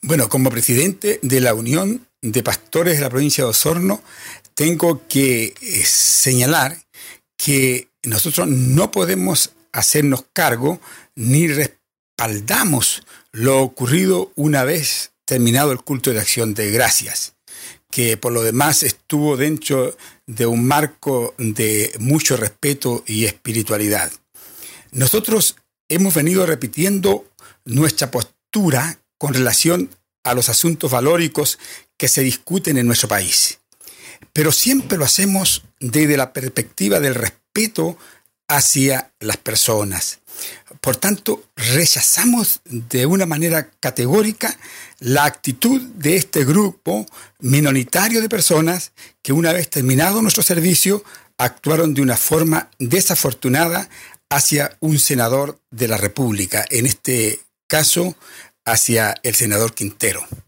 Bueno, como presidente de la Unión de Pastores de la provincia de Osorno, tengo que señalar que nosotros no podemos hacernos cargo ni respaldamos lo ocurrido una vez terminado el culto de acción de gracias, que por lo demás estuvo dentro de un marco de mucho respeto y espiritualidad. Nosotros hemos venido repitiendo nuestra postura con relación a los asuntos valóricos que se discuten en nuestro país, pero siempre lo hacemos desde la perspectiva del respeto hacia las personas. Por tanto, rechazamos de una manera categórica la actitud de este grupo minoritario de personas que una vez terminado nuestro servicio actuaron de una forma desafortunada hacia un senador de la República, en este caso hacia el senador Quintero.